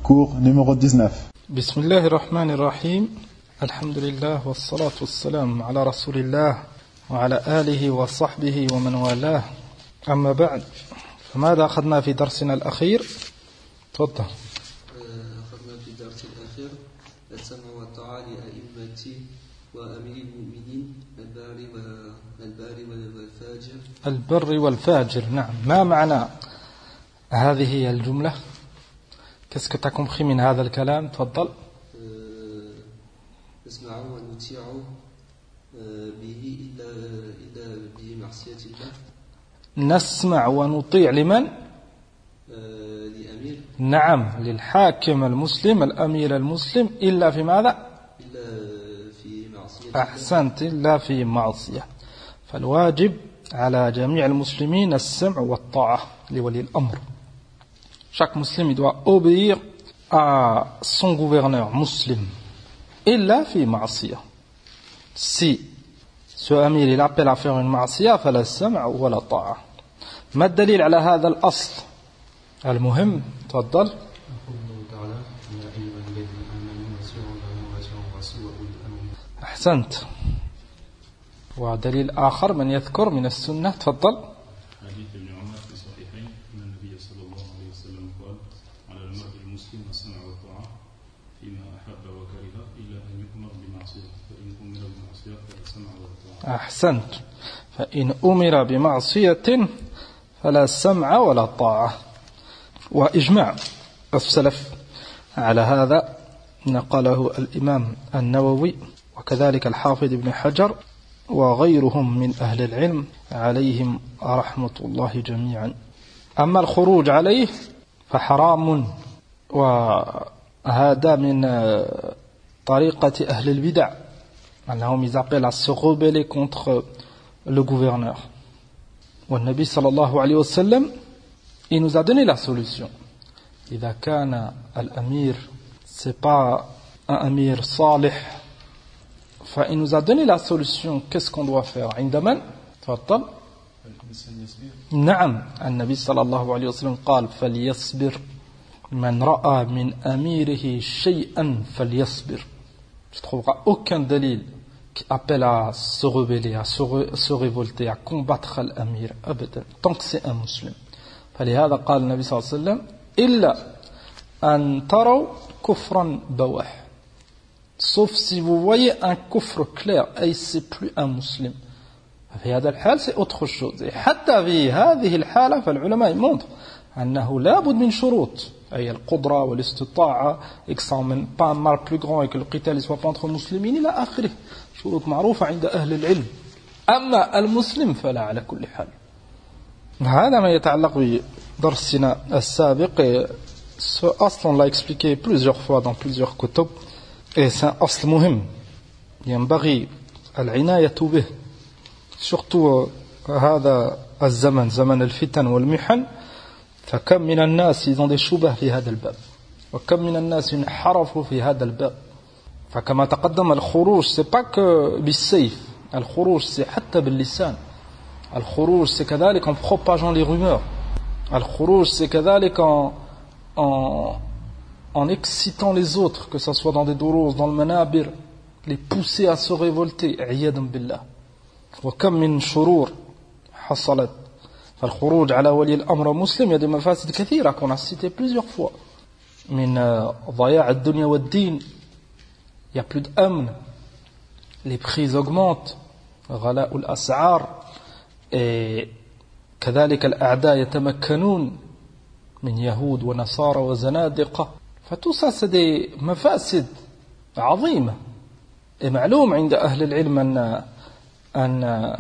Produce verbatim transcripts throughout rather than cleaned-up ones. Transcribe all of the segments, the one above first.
cours numéro dix-neuf. Bismillahirrahmanirrahim. Alhamdulillah wa salatu wa salam ala rasulillah wa ala alihi wa sahbihi wa man walah. Amma ba'd. فماذا أخذنا في درسنا الأخير؟ تفضل. أخذنا في الدرس الأخير السمع والطاعة لأئمة وأمير المؤمنين الباري والباري والفاجر. البر والفاجر، نعم. ما معنى هذه الجملة؟ Qu'est-ce que tu as compris من هذا الكلام؟ تفضل. نسمع ونطيع به إلا إلا بمعصية الله. نسمع ونطيع لمن؟ لأمير. نعم، للحاكم المسلم الأمير المسلم إلا في ماذا؟ إلا في معصية. أحسنت، إلا في معصية. فالواجب على جميع المسلمين السمع والطاعة لولي الأمر. Chaque musulman doit obéir à son gouverneur muslim. Illa fi ma'asiyah. Si ce amir il appelle à faire une ma'asiyah, fala sam' wa la ta'a. ما الدليل على هذا الأصل المهم؟ تفضل. أحسنت. ودليل آخر من يذكر من السنة؟ تفضل. حديث ابن عمر في الصحيحين أن النبي صلى الله عليه وسلم قال على المرء المسلم السمع والطاعة فيما أحب وكره إلا أن يؤمر بمعصية فإن أمر بمعصية فلا سمع ولا طاعة. أحسنت. فإن أمر بمعصية فلا سمع ولا طاعة. وإجماع السلف على هذا نقله الإمام النووي وكذلك الحافظ ابن حجر وغيرهم من أهل العلم عليهم رحمة الله جميعا. أما الخروج عليه فحرام، وهذا من طريقة أهل البدع أنهم ils appellent à se rebeller contre le gouverneur. والنبي صلى الله عليه وسلم il nous a donné la solution. إذا كان الأمير c'est pas un أمير صالح فإن nous a donné la solution. Qu'est-ce qu'on doit faire؟ عندما تفضل. نعم، النبي صلى الله عليه وسلم قال فليصبر من رأى من أميره شيئا فليصبر. Tu ne trouveras aucun dalil qui appelle à se rebeller, à se, re, se révolter, à combattre l'amir أبدا tant que c'est un musulman. فلهذا قال النبي صلى الله عليه وسلم إلا أن تروا كفرا بواح. Sauf si vous voyez un kufr clair, et c'est plus un musulman. في هذا الحال c'est autre chose. Et حتى في هذه الحالة فالعلماء montrent أنه لا بد من شروط، أي القدرة والاستطاعة et que ça emmène pas un mal plus grand et que le qital ne soit pas entre مسلمين إلى آخره. شروط معروفة عند أهل العلم. أما المسلم فلا على كل حال. هذا ما يتعلق بدرسنا السابق. Ce asl on l'a expliqué plusieurs fois dans plusieurs كتب. Et c'est un asl muhim. ينبغي العناية به. Surtout هذا الزمن زمن الفتن والمحن. فكم من الناس ils ont des شبه في هذا الباب. وكم من الناس انحرفوا في هذا الباب. فكما تقدم الخروج c'est pas que بالسيف. الخروج c'est حتى باللسان. الخروج c'est كذلك en propageant les rumeurs. الخروج c'est كذلك en en en excitant les autres, que ce soit dans des douros, dans le manabir, les pousser à se révolter. عياذا بالله. وكم من شرور حصلت. فالخروج على ولي الأمر مسلم il y a des مفاسد كثيرة qu'on a cité plusieurs fois. من ضياع الدنيا والدين. Il n'y a plus d'amn. Les prix augmentent. غلاء الأسعار. Et كذلك الأعداء يتمكنون من يهود ونصارى وزنادقة. فtout ça c'est des مفاسد عظيمة. Et معلوم عند أهل العلم أن أن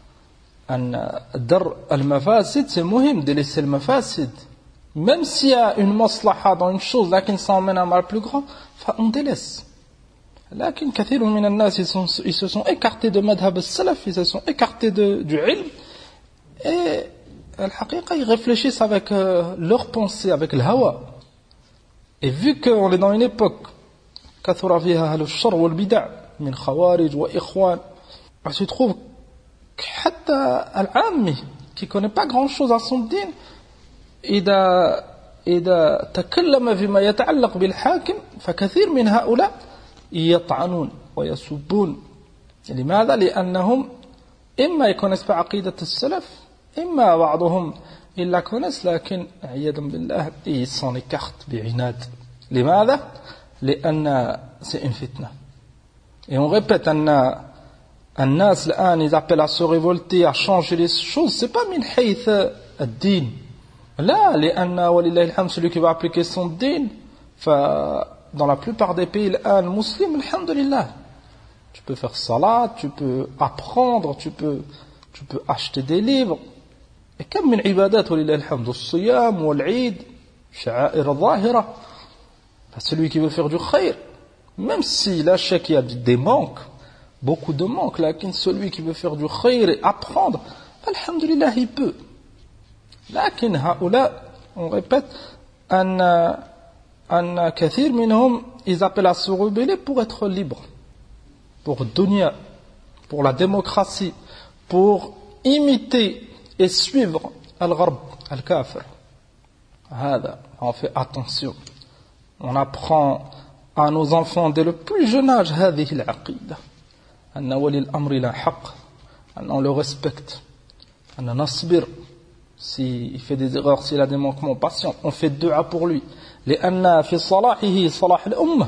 أن درء المفاسد c'est مهم de laisser المفاسد. Même s'il y a une maslaha dans une chose لكن ça emmène un mal plus grand, فon délaisse. لكن كثير من الناس ils, sont, ils se sont écartés de madhab al-salaf, ils se sont écartés de, du ilm, et al-haqiqa ils réfléchissent avec euh, leur pensée, avec le hawa. Et vu qu'on est dans une époque كثر فيها أهل الشر والبدع من خوارج وإخوان, on se trouve que حتى العامي qui connaît pas grand chose à son din, إذا إذا تكلم فيما يتعلق بالحاكم فكثير من هؤلاء يطعنون ويسبون. لماذا؟ لأنهم إما يكونس بعقيدة السلف إما بعضهم إلا كونس لكن عياذا بالله ils s'en écartent بعناد. لماذا؟ لأن c'est une fitna. Et on répète أن الناس الآن ils appellent à se révolter, à changer les choses, c'est pas من حيث الدين. لا, لأن ولله الحمد celui qui va appliquer son din, dans la plupart des pays الآن musulmans, alhamdulillah, tu peux faire salat, tu peux apprendre, tu peux, tu peux acheter des livres. Et كم من عبادات ولله الحمد, الصيام والعيد, شعائر ظاهرة. Celui qui veut faire du khayr, même si là qu'il y a des manques, beaucoup de manques, là, celui qui veut faire du khayr et apprendre, alhamdulillah, il peut. لكن هؤلاء, on répète, أن أن كثير منهم ils appellent à se rebeller pour être libres, pour dunya, pour la démocratie, pour imiter et suivre al-gharb, al-kafir. هذا, on fait attention. On apprend à nos enfants dès le plus jeune âge هذه العقيدة أن ولي الأمر لا حق, أن on le respecte, أن نصبر. S'il fait des erreurs, s'il a des manquements, patient, on fait dua pour lui. لأن في صلاحه صلاح الأمة.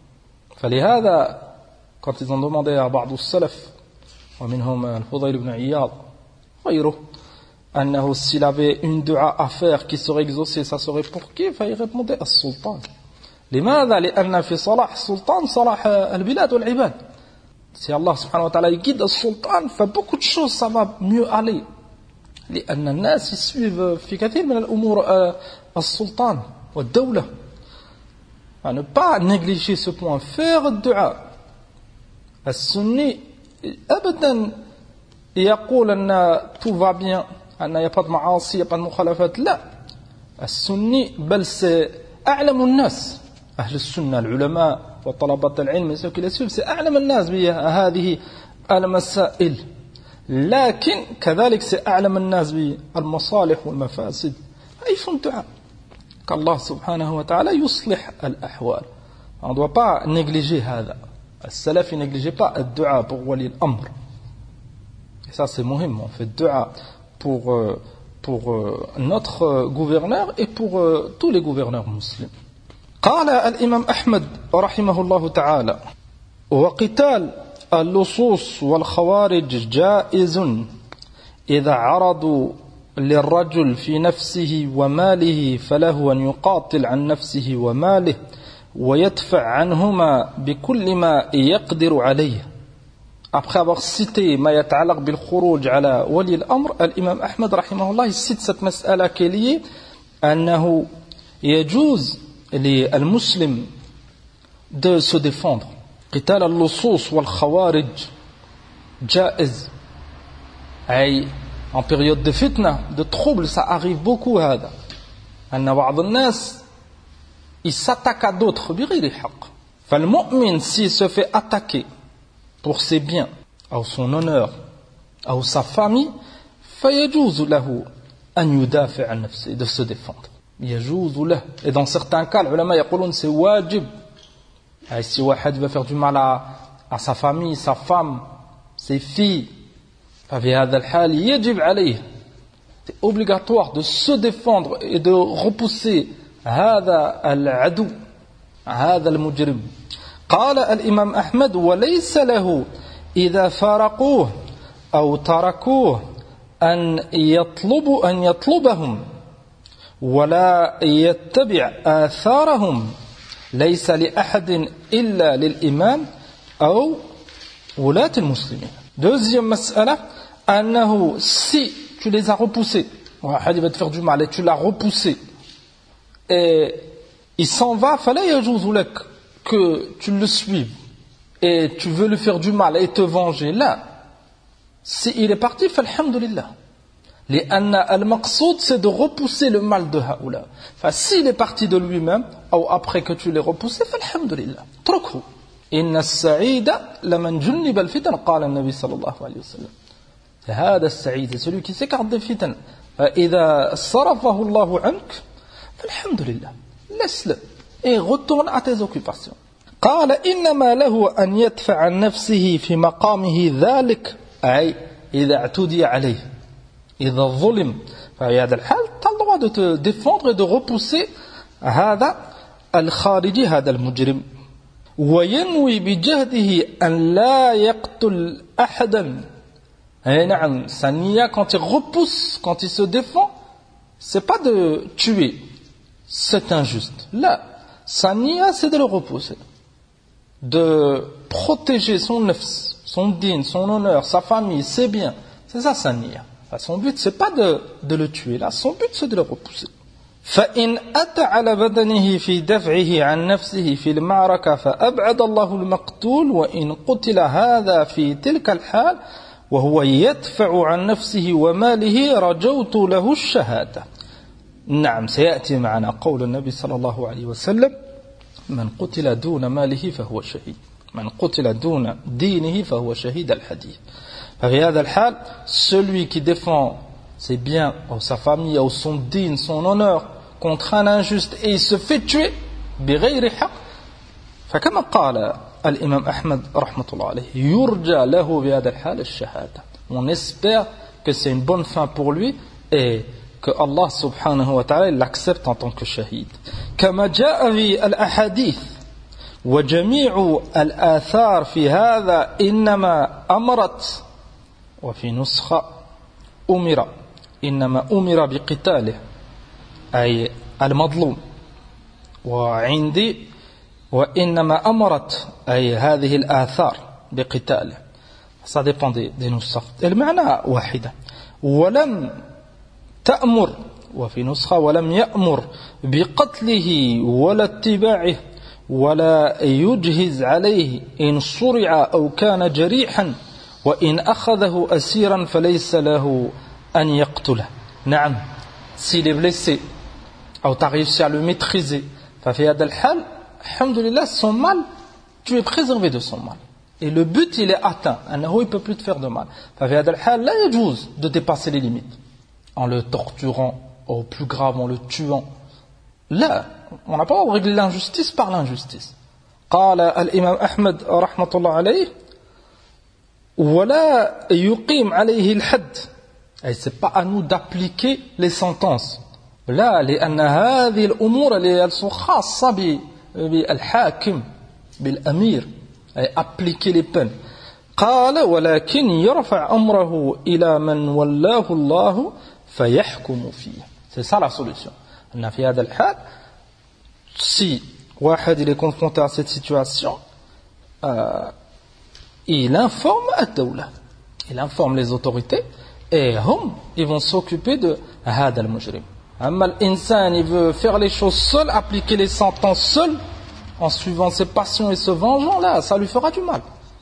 فلهذا quand ils ont demandé à بعض السلف ومنهم الفضيل بن عياض غيره أنه s'il avait une dua à faire qui serait exaucée, ça serait pour qui? Il répondait السلطان. لماذا؟ لأن في صلاح السلطان صلاح البلاد والعباد. Si Allah subhanahu wa ta'ala guide le sultan, fait beaucoup de choses, ça va mieux aller. لأن الناس يسويف في كثير من الأمور السلطان والدولة. À ne pas négliger ce point, faire الدعاء. السني أبدا يقول أن tout va bien, أن il n'y a pas de معاصي, il n'y a pas de مخالفات. لا, السني بل c'est أعلم الناس. أهل السنة العلماء وطلبة العلم ceux qui les suivent, c'est أعلم الناس بهذه المسائل. لكن كذلك سأعلم الناس بالمصالح والمفاسد, ils font dua qu'Allah subhanahu wa ta'ala يصلح الأحوال. On ne doit pas négliger هذا. السلف ne négligeait pas le dua pour wali al-amr. Et ça c'est muhim, on fait dua pour, pour notre gouverneur et pour tous les gouverneurs musulmans. قال الإمام أحمد رحمه الله تعالى وقتال اللصوص والخوارج جائز إذا عرضوا للرجل في نفسه وماله فله أن يقاتل عن نفسه وماله ويدفع عنهما بكل ما يقدر عليه. Après avoir cité ما يتعلق بالخروج على ولي الأمر, الإمام أحمد رحمه الله cite cette مسألة qui est liée أنه يجوز للمسلم de se défendre. قتال اللصوص والخوارج جائز, أي en période de fitna, de trouble, ça arrive beaucoup. هذا أن بعض الناس il s'attaque à d'autres بغير حق. فالمؤمن s'il se fait attaquer pour ses biens ou son honneur ou sa famille, فيجوز له أن يدافع عن نفسه, de se défendre. يجوز له. Et dans certains cas, les ulama يقولون c'est واجب. Et si واحد veut faire du mal à, à sa famille, sa femme, ses filles, ففي هذا الحال يجب عليه, c'est obligatoire de se défendre et de repousser هذا العدو, هذا المجرم. قال الإمام أحمد وليس له إذا فارقوه أو تركوه أن يطلب أن يطلبهم ولا يتبع آثارهم ليس لأحد إلا للإمام أو ولاة المسلمين. Deuxième مسألة, أنه si tu les as repoussés, واحد va te faire du mal et tu l'as repoussé et il s'en va, فلا يجوز لك que tu le suives et tu veux lui faire du mal et te venger. Là, si il est parti, فالحمدلله. لأن المقصود c'est de repousser le mal de هؤلاء. Enfin, s'il est parti de lui-même ou après que tu l'aies repoussé, فالحمدلله. اتركه. إن السعيد لمن جنب الفتن قال النبي صلى الله عليه وسلم. هذا السعيد, c'est celui qui s'écarte des fitnes. فإذا صرفه الله عنك Alhamdulillah, laisse-le et retourne à tes occupations. قال إنما له أن يدفع عن نفسه في مقامه ذلك أي إذا اعتدي عليه إذا ظلم ففي هذا الحال tu as le droit de te défendre et de repousser هذا الخارجي هذا المجرم وينوي بجهده أن لا يقتل أحدا. Et نعم, sa niya quand il repousse, quand il se défend, c'est pas de tuer, c'est injuste. Là, sa niya c'est de le repousser, de protéger son nefs, son din, son honneur, sa famille, ses biens. C'est ça sa niya. Son but c'est pas de, de le tuer, là, son but c'est de le repousser. فإن أتى على بدنه في دفعه عن نفسه في المعركة فأبعد الله المقتول وإن قتل هذا في تلك الحال وهو يدفع عن نفسه وماله رجوت له الشهادة. نعم, سيأتي معنا قول النبي صلى الله عليه وسلم من قتل دون ماله فهو شهيد من قتل دون دينه فهو شهيد الحديث. ففي هذا الحال celui qui défend ses biens ou sa famille ou son din, son honneur contre un injuste et il se fait tuer بغير حق فكما قال الإمام أحمد رحمة الله عليه يرجى له بهذا الحال الشهادة. On espère que c'est une bonne fin pour lui et que Allah subhanahu wa ta'ala l'accepte en tant que shahid. كما جاء في الأحاديث وجميع الآثار في هذا إنما أمرت وفي نسخة أمر إنما أمر بقتاله أي المظلوم وعندي وإنما أمرت أي هذه الآثار بقتاله. Ça dépend des, des نسخ. المعنى واحدة. ولم تأمر وفي نسخة ولم يأمر بقتله ولا اتباعه ولا يجهز عليه إن صرع أو كان جريحا وإن أخذه أسيرا فليس له أن يقتله. نعم, s'il est blessé ou tu as réussi à le maîtriser ففي هذا الحال alhamdulillah son mal, tu es préservé de son mal et le but il est atteint, أنه il ne peut plus te faire de mal. ففي هذا الحال لا يجوز de dépasser les limites en le torturant, au plus grave en le tuant. Là, on n'a pas à régler l'injustice par l'injustice. قال الإمام أحمد رحمة الله عليه ولا يقيم عليه الحد. Et c'est pas à nous d'appliquer les sentences. لا, لأن هذه الأمور elles sont خاصة بالحاكم بالأمير, et appliquer les peines. قال ولكن يرفع أمره إلى من ولاه الله فيحكم فيه. C'est ça la solution. أن في هذا الحال si واحد il est confronté à cette situation, euh, il informe الدولة, il informe les autorités et هم ils vont s'occuper de هذا المجرم. أما الإنسان il veut faire les choses seul, appliquer les sentences seul en suivant ses passions et se vengeant, là ça lui fera du mal.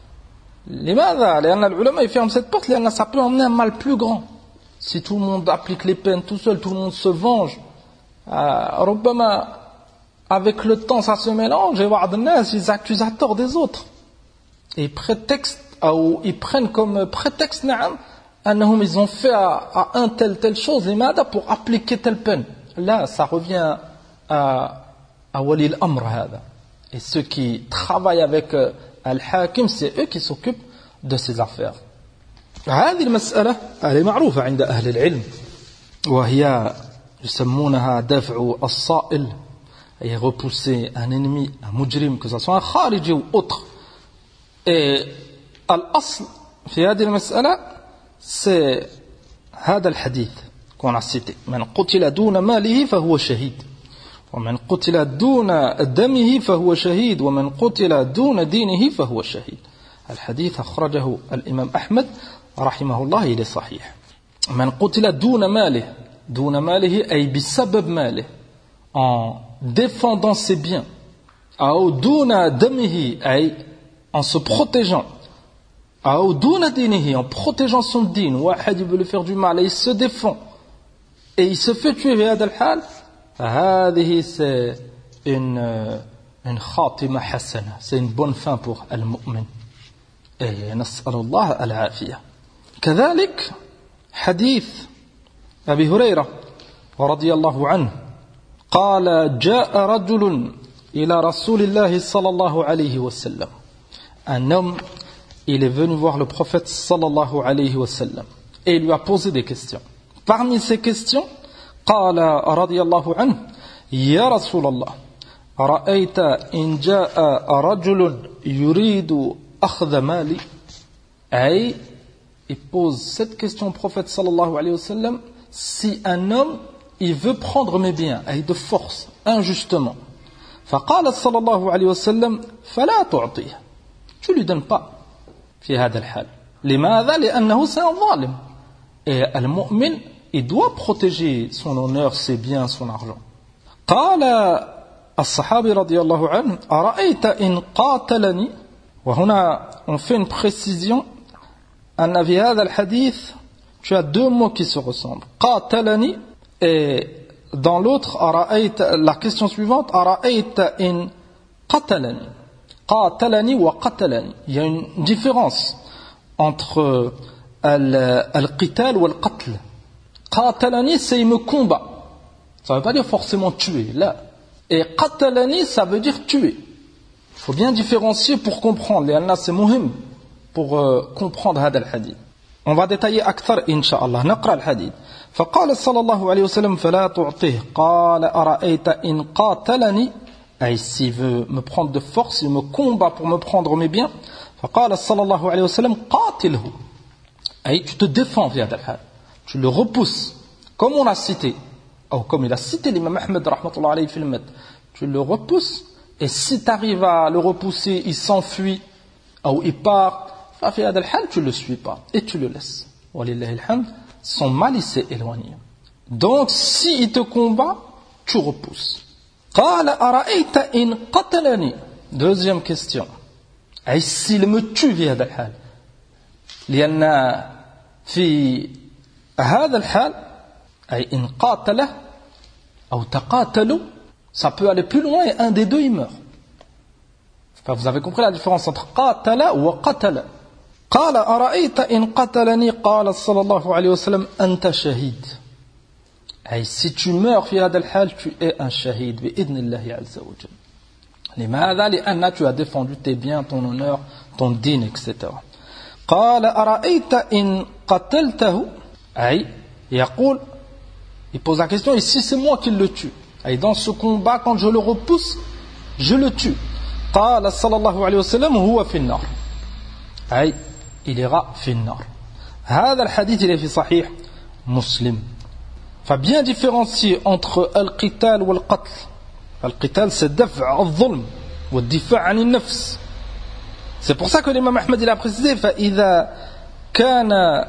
لماذا؟ لأن العلماء يفهمون cette porte لأن ça peut emmener un mal plus grand. Si tout le monde applique les peines tout seul, tout le monde se venge, euh, ربما avec le temps ça se mélange et بعض الناس ils accusent à tort des autres et prétexte ou ils prennent comme prétexte نعم أنهم ils ont fait à, à un tel telle chose لماذا pour appliquer telle peine. Là ça revient à à wali al-amr هذا, et ceux qui travaillent avec euh, al-hakim c'est eux qui s'occupent de ces affaires. هذه المسألة هي معروفة عند أهل العلم وهي يسمونها دفع الصائل, et repousser un ennemi, un mujrim, que ce soit un khariji ou autre. Et الأصل في هذه المسألة c'est هذا الحديث qu'on a cité, من قتل دون ماله فهو شهيد ومن قتل دون دمه فهو شهيد ومن قتل دون دينه فهو شهيد. الحديث أخرجه الإمام أحمد رحمه الله إلى صحيح. من قتل دون ماله, دون ماله أي بسبب ماله, en défendant ses biens, أو دون دمه أي en se protégeant, أو دون دينه en protégeant son din. واحد il veut lui faire du mal et il se défend et il se fait tuer في هذا الحال, هذه c'est une une خاتمة حسنة, c'est une bonne fin pour المؤمن. et نسأل الله العافية. كذلك حديث أبي هريرة رضي الله عنه قال جاء رجل إلى رسول الله صلى الله عليه وسلم. Un homme, il est venu voir le prophète sallallahu alayhi wa sallam et il lui a posé des questions. Parmi ces questions, قال رضي الله عنه يا رسول الله رأيت إن جاء رجل يريد أخذ مالي. Et il pose cette question au prophète sallallahu alayhi wa sallam: si un homme il veut prendre mes biens et de force injustement, فقال صلى الله عليه وسلم فلا تعطيه, tu lui donnes pas في هذا الحال. لماذا؟ لأنه c'est un ظالم. Et المؤمن il doit protéger son honneur, ses biens, son argent. قال الصحابي رضي الله عنه أرأيت إن قاتلني. وهنا on fait une précision. أن في هذا الحديث tu as deux mots qui se ressemblent. قاتلني et dans l'autre أرأيت, la question suivante أرأيت إن قتلني. قاتلني وقتلني. Il y a une différence entre القتال والقتل. قاتلني c'est il me combat. Ça ne veut pas dire forcément tuer, là. Et qatalani, ça veut dire tuer. Il faut bien différencier pour comprendre. لأن c'est مهم pour euh, comprendre هذا الحديث. On va détailler أكثر إن شاء الله. نقرأ الحديث. فقال صلى الله عليه وسلم فلا تعطيه. قال أرأيت إن قاتلني. Et s'il veut me prendre de force, il me combat pour me prendre mes biens. فقال صلى الله عليه وسلم قاتله. Et tu te défends في هذا الحال. Tu le repousses. Comme on a cité. Ou comme il a cité l'imam Ahmed rahmatullah alayhi fil mat, tu le repousses et si tu arrives à le repousser, il s'enfuit ou il part, tu ne le suis pas et tu le laisses. Walillahi alhamd, son mal il s'est éloigné. Donc si il te combat, tu repousses. Qala ara'ayta in qatalani. Deuxième question. Et s'il me tue via هذا الحال. لأن في هذا الحال أي إن قاتله أو تقاتلوا, ça peut aller plus loin et un des deux il meurt. Enfin, vous avez compris la différence entre قاتل وقتل. قال أرأيت إن قتلني قال صلى الله عليه وسلم أنت شهيد. أي si tu meurs في هذا الحال tu es un shahid بإذن الله عز وجل. لماذا؟ لأن tu as défendu tes biens, ton honneur, ton dîn, et cetera. قال أرأيت إن قتلته. أي يقول, il pose la question, et si c'est moi qui le tue? Et dans ce combat, quand je le repousse, je le tue. قال صلى الله عليه وسلم هو في النار. أي il ira في النار. هذا الحديث il est في صحيح مسلم. فبien différencier entre القتال والقتل. القتال c'est دفع الظلم والدفاع عن النفس. C'est pour ça que l'imam Ahmed il a précisé فإذا كان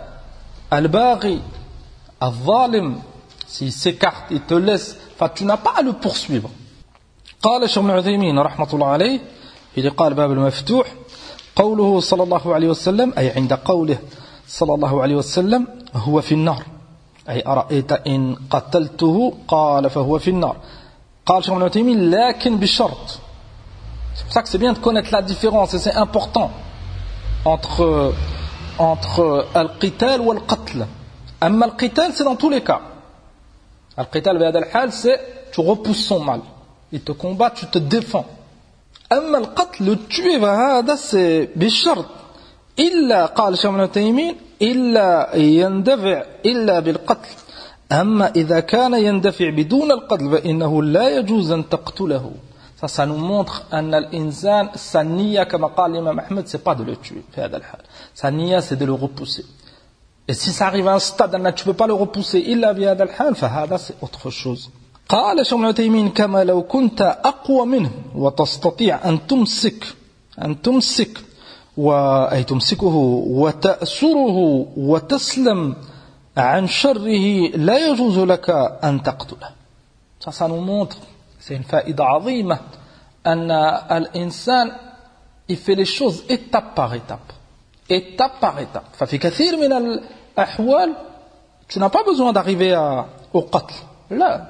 الباغي الظالم, s'il s'écarte, il te laisse, enfin tu n'as pas à le poursuivre. قال الشيخ ابن عثيمين رحمة الله عليه في قال باب المفتوح قوله صلى الله عليه وسلم أي عند قوله صلى الله عليه وسلم هو في النار أي أرأيت إن قتلته قال فهو في النار. قال الشيخ ابن عثيمين لكن بشرط. C'est pour ça que c'est bien de connaître la différence et c'est important entre entre al-qital ou al-qatl. أما القتال c'est dans tous les cas. القتال بهذا الحال c'est tu repousses son mal, il te combat, tu te défends. أما القتل, le tuer, هذا c'est بشرط إلا قال الشيخ ابن تيمية إلا يندفع إلا بالقتل. أما إذا كان يندفع بدون القتل فإنه لا يجوز أن تقتله. Ça, ça nous montre أن الإنسان sa niya كما قال l'imam Ahmed, c'est pas de le tuer في هذا الحال. Sa niya c'est de le repousser. Et si ça arrive à un stade où tu ne peux pas le repousser إلا بهذا الحال فهذا c'est autre chose. قال شيخ ابن تيمية كما لو كنت أقوى منه وتستطيع أن تمسك أن تمسك أي تمسكه وتأسره وتسلم عن شره لا يجوز لك أن تقتله. Ça, ça nous montre, c'est une faïda عظيمة أن الإنسان il fait les choses étape par étape. Étape par étape. ففي كثير من الأحوال tu n'as pas besoin d'arriver à, au qatl. Là,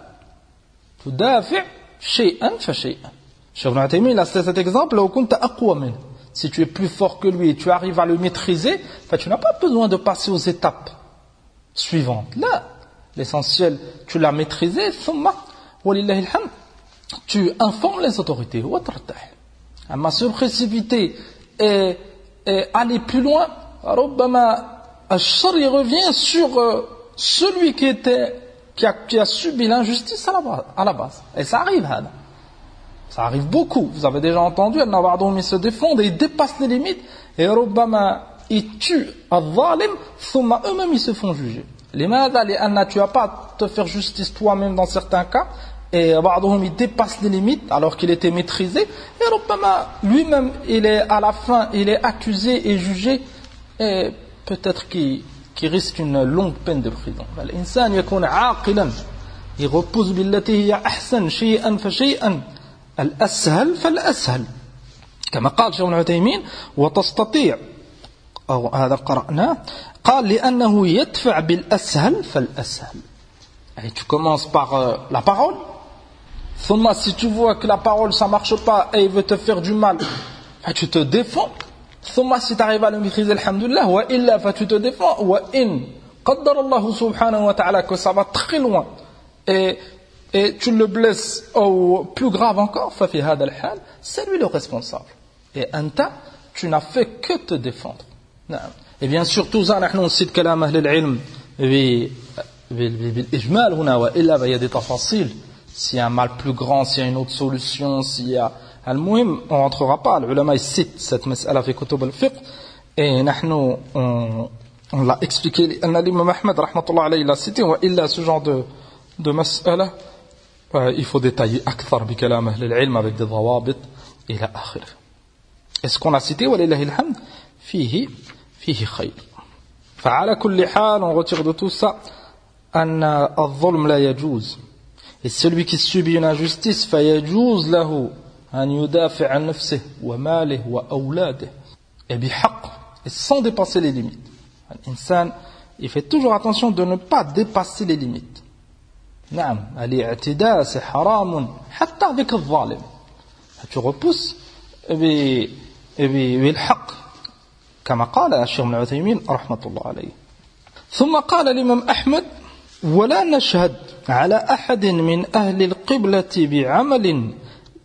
تدافع شيئا فشيئا. Cheikh Ibn Taymiyyah, il a cet exemple, لو كنت أقوى منه. Si tu es plus fort que lui et tu arrives à le maîtriser, tu n'as pas besoin de passer aux étapes suivantes. Là, l'essentiel, tu l'as maîtrisé, ثم Walillahi alhamd, tu informes les autorités. Ma se précipiter et, et aller plus loin, Al-Shari revient sur euh, celui qui, était, qui, a, qui a subi l'injustice à la base. À la base. Et ça arrive, Hada. Ça arrive beaucoup. Vous avez déjà entendu, ils se défendent et ils dépassent les limites. Et ils tuent Al-Zalim, thumma eux-mêmes ils se font juger. Limada, li'anna, tu n'as pas à te faire justice toi-même dans certains cas. Et il dépasse les limites alors qu'il était maîtrisé. Et lui-même, il est à la fin, il est accusé et jugé. Et peut-être qu'il, qu'il risque une longue peine de prison. L'insan yakun aqilan. Il repose billati hiya ahsan shay'an fa shay'an. Al-ashal fal-ashal. كما قال شيخ ابن عثيمين وتستطيع أو هذا قرأناه قال لأنه يدفع بالأسهل فالأسهل. Et tu commences par euh, la parole. Thumma, si tu vois que la parole ça marche pas et il veut te faire du mal, tu te défends. Thumma, si tu arrives à le maîtriser, alhamdulillah, wa illa, tu te défends. Wa in, qaddar Allah subhanahu wa ta'ala, que ça va très loin et, et tu le blesses, ou plus grave encore, fa fi hada al-hal, c'est lui le responsable. Et anta, tu n'as fait que te défendre. Et bien sûr, tout ça, nous cite kalam ahl al-ilm بالإجمال هنا وإلا il y a des tafasil. S'il y a un mal plus grand, s'il y a une autre solution, s'il y a المهم on rentrera pas. Les ulama citent cette mas'ala في كتب الفقه et نحن on, on l'a expliqué. l'imam Ahmed rahmatullah alayhi l'a cité. وإلا ce genre de de mas'ala euh, il faut détailler أكثر بكلام أهل العلم avec des ضوابط إلى آخره. Et ce qu'on a cité ولله الحمد فيه فيه خير. فعلى كل حال on retire de tout ça أن الظلم لا يجوز. Et celui qui subit une injustice فيجوز له أن يدافع عن نفسه وماله وأولاده et بحق et sans dépasser les limites. الإنسان il fait toujours attention de ne pas dépasser les limites. نعم الاعتداء c'est حرام حتى avec الظالم. Tu repousses بالحق كما قال الشيخ ابن عثيمين رحمة الله عليه. ثم قال الإمام أحمد ولا نشهد على أحد من أهل القبلة بعمل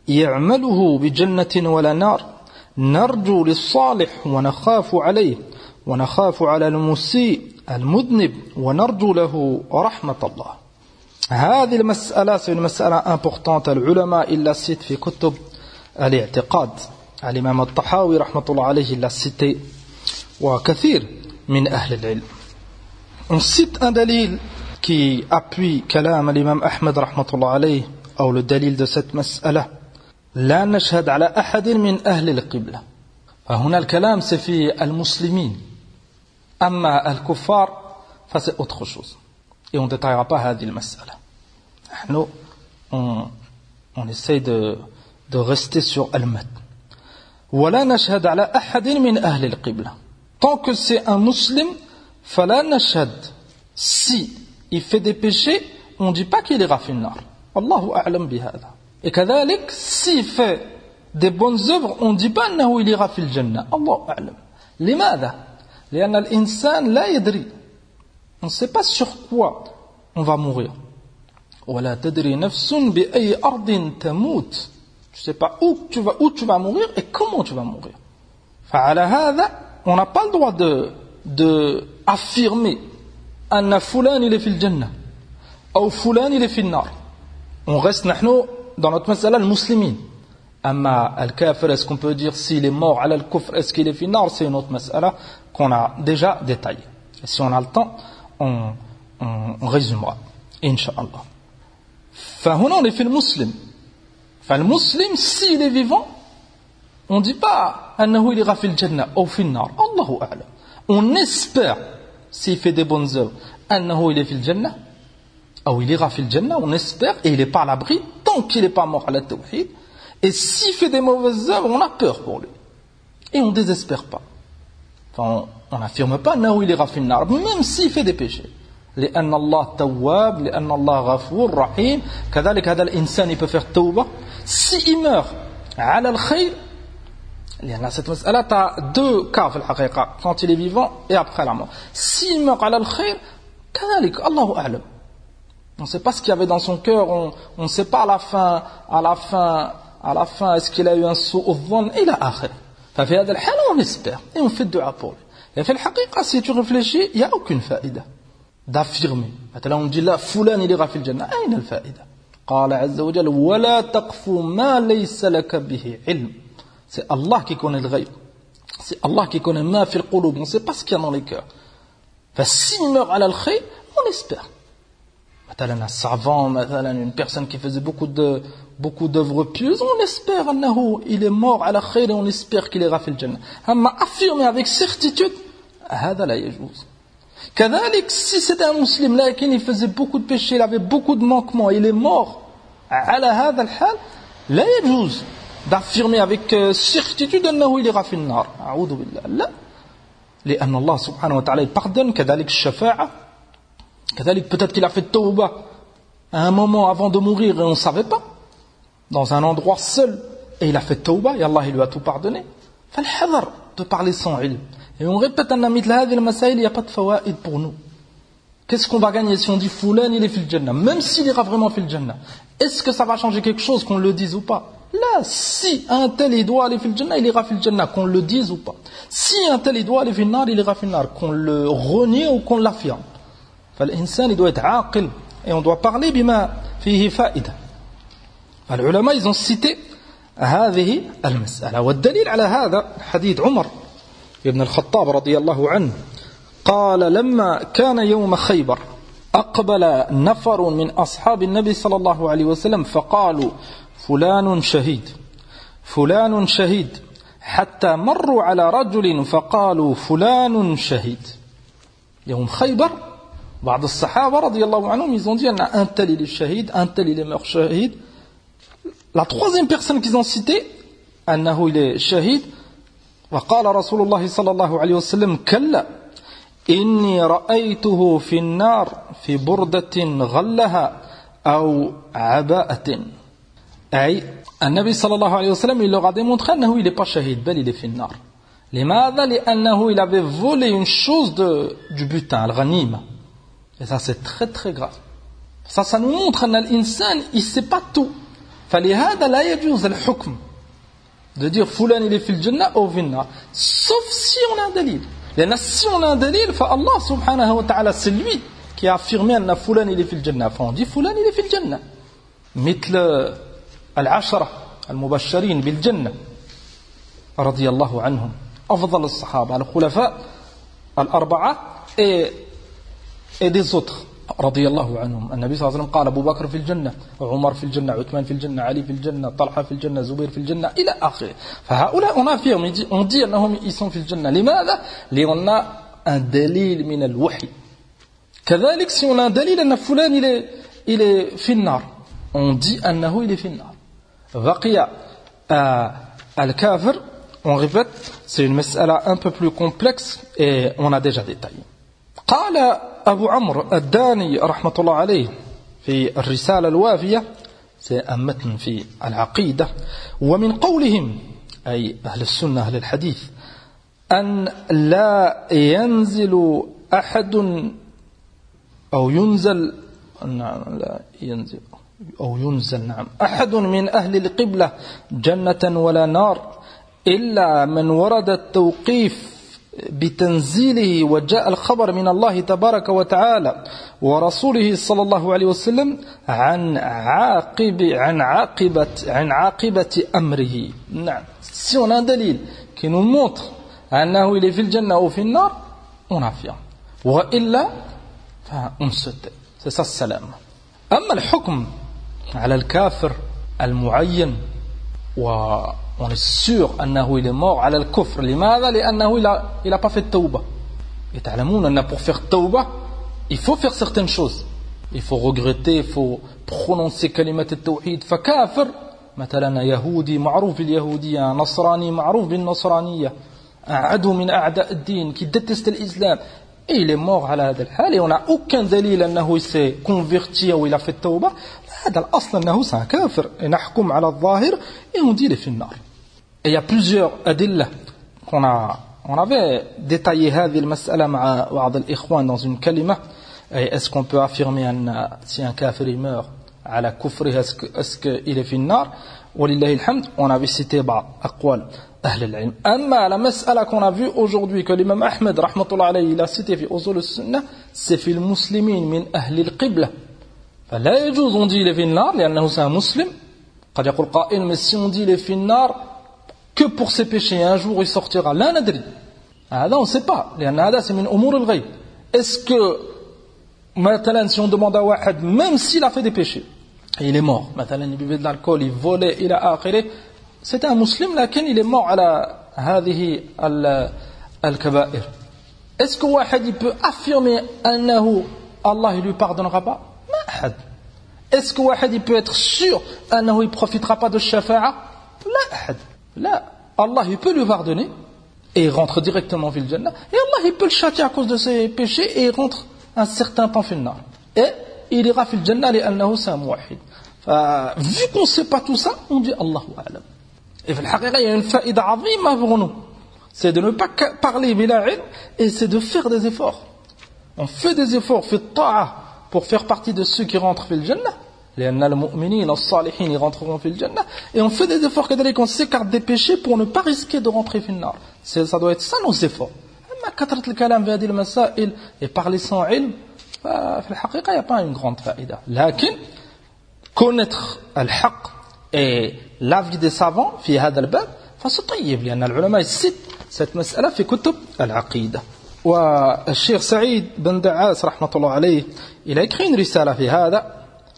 يعمله بجنة ولا نار نرجو للصالح ونخاف عليه ونخاف على المسيء المذنب ونرجو له رحمة الله. هذه المسألة c'est une مسألة importante. العلماء إلا cite في كتب الاعتقاد. الإمام الطحاوي رحمة الله عليه إلا cité وكثير من أهل العلم. On cite un dalil qui appuie كلام الإمام أحمد رحمة الله عليه أو le dalil de cette مسألة لا نشهد على أحد من أهل القبلة. فهنا الكلام c'est في المسلمين. أما الكفار فسي autre chose. Et on ne détaillera pas هذه المسألة. Nous, on, on essaye de, de rester sur المتن. ولا نشهد على أحد من أهل القبلة. Tant que c'est un musulman, فلا نشهد. Si il fait des péchés, on ne dit pas qu'il ira في النار. الله أعلم بهذا. Et كذلك, s'il fait des bonnes œuvres, on ne dit pas أنه il ira في الجنة. الله أعلم. لماذا؟ لأن الإنسان لا يدري. On ne sait pas sur quoi on va mourir. ولا تدري نفس بأي أرض تموت. Tu ne sais pas où tu vas, où tu vas mourir et comment tu vas mourir. فعلى هذا, on n'a pas le droit de, de affirmer أن فلان il est في الجنة أو فلان il est في النار. On reste نحن dans notre مسألة المسلمين. أما الكافر, est-ce qu'on peut dire s'il est mort على الكفر, est-ce qu'il est في النار? C'est une autre مسألة qu'on a déjà détaillée. Et si on a le temps, on, on, on résumera. Inch'Allah. فهنا on est في المسلم. فالمسلم s'il est vivant, on ne dit pas أنه il ira في الجنة أو في النار. الله أعلم. On espère, s'il fait des bonnes œuvres, أنه il est في الجنة أو il ira في الجنة. On espère et il n'est pas à l'abri tant qu'il n'est pas mort à la tawhid. Et s'il fait des mauvaises œuvres, on a peur pour lui. Et on ne désespère pas. Enfin, on n'affirme pas أنه il ira في النار, même s'il fait des péchés. لأن الله تواب, لأن الله غفور رحيم. كذلك هذا الإنسان peut faire توبة. S'il meurt على الخير, لأن cette مسألة t'as deux cas في الحقيقة, quand il est vivant et après la mort. S'il meurt على الخير, كذلك الله أعلم. On ne sait pas ce qu'il y avait dans son cœur, on ne sait pas à la fin, à la fin, à la fin, est-ce qu'il a eu un saut au vent, et là, après. ففي هذا الحال, on espère, et on fait dua pour lui. Et في الحقيقة, si tu réfléchis, il n'y a aucune faïda d'affirmer. Maintenant, on dit là, fulan il ira fil jannah, أين الفائدة؟ قال عز وجل ولا تقف ما ليس لك به علم. C'est Allah qui connaît le ghaib. C'est Allah qui connaît ma fil qulub. On ne sait pas ce qu'il y a dans les cœurs. S'il meurt à l'al-khayr, on espère. Maintenant, un savant, une personne qui faisait beaucoup de beaucoup d'œuvres pieuses, on espère qu'il est mort à l'al-khayr et on espère qu'il ira fil jannah. Mais affirmer avec certitude, هذا لا يجوز. كذلك, si c'était un musulman là, qui faisait beaucoup de péchés, il avait beaucoup de manquements, il est mort على هذا الحال, لا يجوز d'affirmer avec certitude أنه يلغى في النار. أعوذ بالله. لا. لأن الله سبحانه وتعالى pardonne. كذلك الشفاعة. كذلك peut-être qu'il a fait tawbah à un moment avant de mourir et on ne savait pas. Dans un endroit seul. Et il a fait tawbah et Allah il lui a tout pardonné. فالحذر de parler sans ilm. Et on répète أن مثل هذه المسائل il n'y a pas de fawaïd pour nous. Qu'est-ce qu'on va gagner si on dit Foulan il est fil jannah? Même s'il ira vraiment fil jannah. Est-ce que ça va changer quelque chose qu'on le dise ou pas? Là, si un tel il doit aller fil jannah, il ira fil jannah, qu'on le dise ou pas. Si un tel il doit aller fil nar, il ira fil nar, qu'on le renie ou qu'on l'affirme. فالإنسان il doit être عاقل et on doit parler بما فيه فائدة. فالعلماء ils ont cité هذه المسألة والدليل على هذا حديث عمر ابن الخطاب رضي الله عنه قال لما كان يوم خيبر أقبل نفر من أصحاب النبي صلى الله عليه وسلم فقالوا فلان شهيد فلان شهيد حتى مروا على رجل فقالوا فلان شهيد. يوم خيبر بعض الصحابة رضي الله عنهم ils ont dit un tel il est shahid, un tel il est mort shahid. La troisième personne qu'ils ont citée أنه il est shahid وقال رسول الله صلى الله عليه وسلم كلا إني رأيته في النار في بردة غلها أو عباءة. أي النبي صلى الله عليه وسلم il leur a démontré أنه il n'est pas shahid بل il est في النار. لماذا؟ لأنه il avait volé une chose de, du butin, al-ghanima. Et ça c'est très très grave. Ça, ça nous montre أن الإنسان il ne sait pas tout. فلهذا لا يجوز الحكم de dire فلان il est في الجنة أو في النار. Sauf si on a un dalil. لأن si on a un dalil, فالله سبحانه وتعالى c'est lui qui a affirmé أن فلان il est في الجنة. فon dit فلان il est في الجنة. مثل العشرة المبشرين بالجنة رضي الله عنهم أفضل الصحابة الخلفاء الأربعة et, et des autres رضي الله عنهم. النبي صلى الله عليه وسلم قال أبو بكر في الجنة عمر في الجنة عثمان في الجنة علي في الجنة طلحة في الجنة زبير في الجنة إلى آخره. فهؤلاء on affirme on dit أنهم ils sont في الجنة. لماذا؟ لأن a un دليل من الوحي. كذلك si on a un دليل أن فلان il est, il est في النار on dit أنه il est في النار. بقي الكافر on répète c'est une مسألة un peu plus complexe et on a déjà détaillé. قال أبو عمرو الداني رحمة الله عليه في الرسالة الوافية سأمتن في العقيدة ومن قولهم أي أهل السنة أهل الحديث أن لا ينزل أحد أو ينزل نعم لا ينزل أو ينزل نعم أحد من أهل القبلة جنة ولا نار إلا من ورد التوقيف بتنزيله وجاء الخبر من الله تبارك وتعالى ورسوله صلى الله عليه وسلم عن عاقب عن عاقبة عن عاقبة أمره. نعم si on a un dalil qui nous montre أنه il est في الجنة أو في النار on affirme وإلا on se tait. C'est ça السلام. أما الحكم على الكافر المعين و on est sûr أنه il est mort على الكفر. لماذا؟ لأنه il a, il a pas fait tawbah. Et تعلمون أن pour faire tawbah il faut faire certaines choses. Il faut regretter, il faut prononcer كلمة التوحيد. فكافر مثلا يهودي معروف باليهودية نصراني معروف بالنصرانية عدو من أعداء الدين qui déteste l'islam et il est mort على هذا الحال et on n'a aucun دليل أنه il s'est converti ou il a fait tawbah. هذا الأصل أنه c'est un كافر et نحكم على الظاهر et on dit il est في النار. Et il y a plusieurs adillah qu'on a, on avait détaillé هذه المسألة مع بعض الإخوان dans une kalima Et est-ce qu'on peut affirmer un, si un kafir il meurt à la kufri, est-ce que, est-ce qu'il est finnar? Walillahi alhamd, on avait cité bah, aqwal ahl al-ilm. Amma la mas'ala qu'on a vue aujourd'hui, que l'imam Ahmed, rahmatullah alayhi, il a cité fi usul al-sunnah, c'est fi al-muslimin min ahli al-qibla. فلا يجوز on dit il est finnar, لأنه c'est un muslim. قد يقول قائل, mais si on dit il est finnar que pour ses péchés, un jour il sortira, لا ندري. هذا on ne sait pas, لأن هذا c'est min umur al-ghayb. Est-ce que مثلا si on demande à واحد, même s'il a fait des péchés, et il est mort, مثلا il buvait de l'alcool, il volait, il a آخره, c'est un musulman, لكن il est mort على هذه الكبائر. Est-ce que واحد il peut affirmer أنه Allah il lui pardonnera pas? ما أحد. Est-ce que واحد il peut être sûr أنه il profitera pas de الشفاعة? لا أحد. لا. Allah il peut lui pardonner et il rentre directement في الجنة, et Allah il peut le châtier à cause de ses péchés et il rentre un certain temps في النار, et il ira في الجنة لأنه c'est un موحد. Vu qu'on ne sait pas tout ça, on dit Allahu A'lam. Et في الحقيقة il y a une faïda عظيمة pour nous, c'est de ne pas parler bila ilm, et c'est de faire des efforts. On fait des efforts, fait ta'a pour faire partie de ceux qui rentrent في الجنة, لأن المؤمنين الصالحين rentreront في الجنة, et on fait des efforts qu'on s'écarte des péchés pour ne pas risquer de rentrer في النار. C'est, ça doit être ça nos efforts. أما كثرة الكلام في هذه المسائل et parler sans ilm, في الحقيقة il n'y a pas une grande faïda. لكن connaître الحق et l'avis des savants في هذا الباب فسطيب, لأن العلماء الست cette مسألة في كتب العقيدة. والشيخ سعيد بن دعاس رحمة الله عليه il a écrit une رسالة في هذا,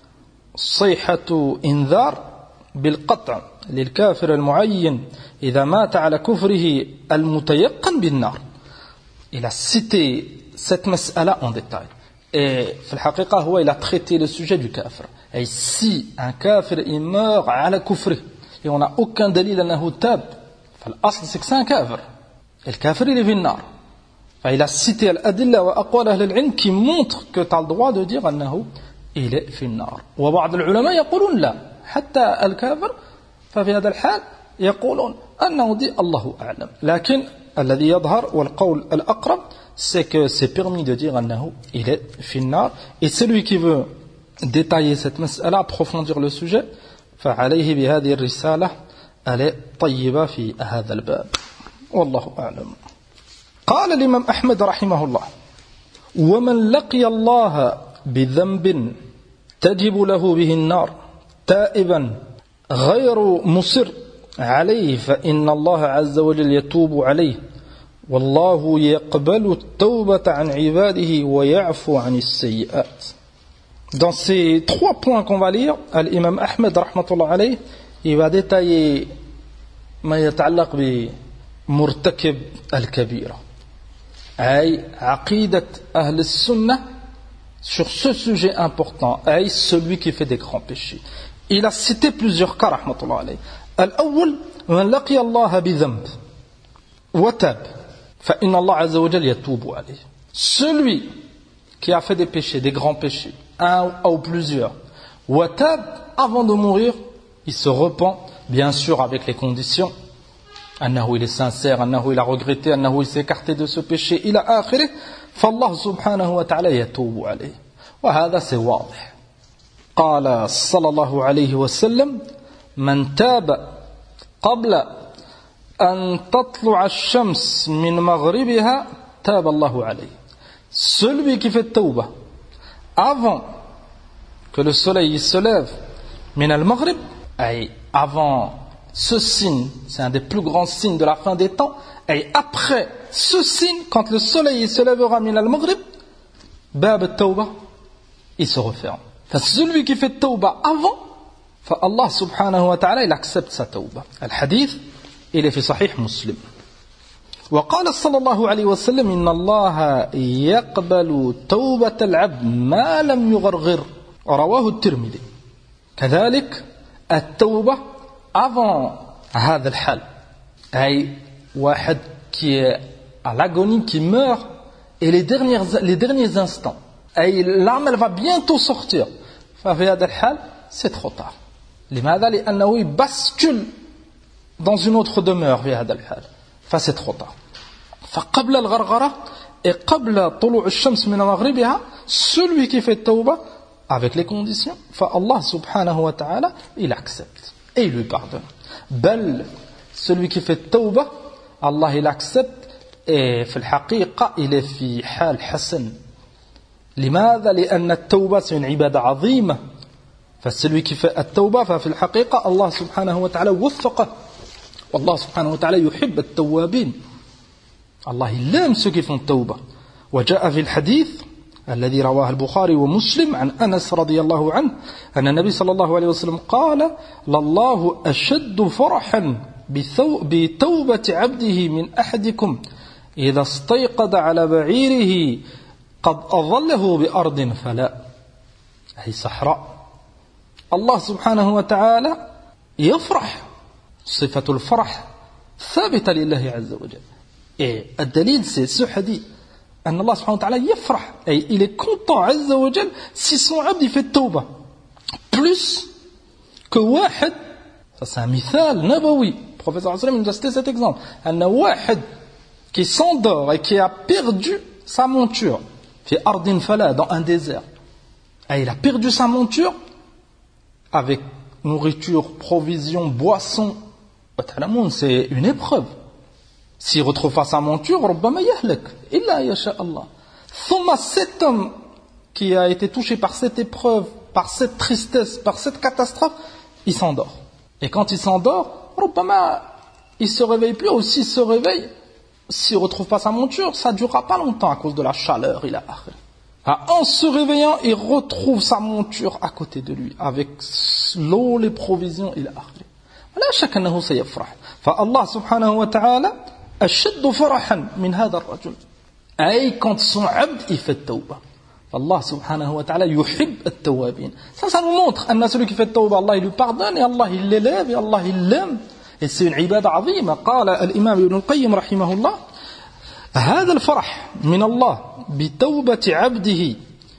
صيحة إنذار بالقطع للكافر المعين إذا مات على كفره المتيقن بالنار. Il a cité cette مسألة en détail. Et في الحقيقة هو il a traité le sujet du kafir. Et si un kafir il meurt على كفره et on n'a aucun دليل أنه تاب, فالأصل c'est que c'est un kafir. Et le kafir il est في النار. Il a cité الأدلة وأقوال أهل العلم qui montrent que tu as le droit de dire أنه il est في النار. وبعض العلماء يقولون لا, حتى الكافر ففي هذا الحال يقولون أنه دي الله أعلم. لكن الذي يظهر والقول الأقرب c'est que c'est permis de dire أنه il est في النار. Et celui qui veut détailler cette مسألة, approfondir le sujet, فعليه بهذه الرسالة الطيبة في هذا الباب. والله أعلم. قال الإمام أحمد رحمه الله: ومن لقي الله بذنب تجب له به النار تائبا غير مصر عليه فإن الله عز وجل يتوب عليه والله يقبل التوبة عن عباده ويعفو عن السيئات. Dans ces trois points qu'on va lire, l'imam Ahmed rahmatullah alayh, il va détailler ما يتعلق بمرتكب الكبيرة, أي عقيدة أهل السنة sur ce sujet important, أي celui qui fait des grands péchés. Il a cité plusieurs cas rahmatullah alayh. الأول من لقي الله بذنب وتاب فإن الله عز وجل يتوب عليه. Celui qui a fait des péchés, des grands péchés, un ou plusieurs, watab, avant de mourir, il se repent, bien sûr avec les conditions, annahu il est sincère, annahu il a regretté, annahu il s'est écarté de ce péché, il a akhiré, فالله سبحانه وتعالى يتوب عليه. وهذا c'est واضح. قال صلى الله عليه وسلم: من تاب قبل أن تطلع الشمس من مغربها تاب الله عليه. Celui qui fait tawbah avant que le soleil se lève, min al-maghrib, avant ce signe, c'est un des plus grands signes de la fin des temps, et après ce signe, quand le soleil se lèvera min al-maghrib, bab al-tawbah, il se referme. Enfin, celui qui fait tawbah avant, Allah subhanahu wa ta'ala, il accepte sa tawbah. Al-hadith, il est fait sahih muslim. وقال صلى الله عليه وسلم: إن الله يقبل توبة العبد ما لم يغرغر. رواه الترمذي. كذلك التوبة avant هذا الحال, أي واحد qui est à l'agonie, qui meurt, et les derniers, les derniers instants, أي l'âme elle va bientôt sortir, ففي هذا الحال c'est trop tard. لماذا؟ لأنه il bascule dans une autre demeure في هذا الحال, enfin c'est trop tard. فقبل الغرغرة et قبل طلوع الشمس من مغربها, celui qui fait tawbah avec les conditions, Allah subhanahu wa ta'ala, il accepte et il lui pardonne. Bel, celui qui fait tawbah, Allah il accepte et في الحقيقة il est في حال حسن. لماذا؟ لأن التوبة c'est une عبادة عظيمة. فالcelui qui fait التوبة ففي الحقيقة الله سبحانه وتعالى وفقه. والله سبحانه وتعالى يحب التوابين. الله il aime ceux qui font التوبة. وجاء في الحديث الذي رواه البخاري ومسلم عن أنس رضي الله عنه أن النبي صلى الله عليه وسلم قال لله أشد فرحا بتوبة عبده من أحدكم إذا استيقظ على بعيره قد أظله بأرض فلاء أي صحراء. الله سبحانه وتعالى يفرح. صفة الفرح ثابتة لله عز وجل. Et الدليل c'est ce hadith. أن الله سبحانه وتعالى يفرح. Et il est content عز وجل si son abd fait tawbah. Plus que واحد. Ça c'est un mithal nabawi. Le prophète sallallahu alayhi wa sallam nous a cité cet exemple. أن واحد qui s'endort et qui a perdu sa monture. في أرض فلا, dans un désert. Et il a perdu sa monture avec nourriture, provision, boisson. C'est une épreuve. S'il retrouve pas sa monture, ربما يهلك إلا يشاء الله. ثم cet homme qui a été touché par cette épreuve, par cette tristesse, par cette catastrophe, il s'endort. Et quand il s'endort, ربما il se réveille plus, ou s'il se réveille, s'il ne retrouve pas sa monture, ça ne durera pas longtemps à cause de la chaleur. Il a... En se réveillant, il retrouve sa monture à côté de lui, avec l'eau, les provisions, il a... لا شك أنه سيفرح. فالله سبحانه وتعالى أشد فرحا من هذا الرجل. أي quand son abd il fait tawbah. Allah subhanahu wa ta'ala yuhib at-tawabin. Ça, ça nous montre أن celui qui fait tawbah, Allah il lui pardonne et Allah il l'élève et Allah il l'aime. Et c'est une عبادة عظيمة. قال الإمام ابن القيم رحمه الله هذا الفرح من الله بتوبة عبده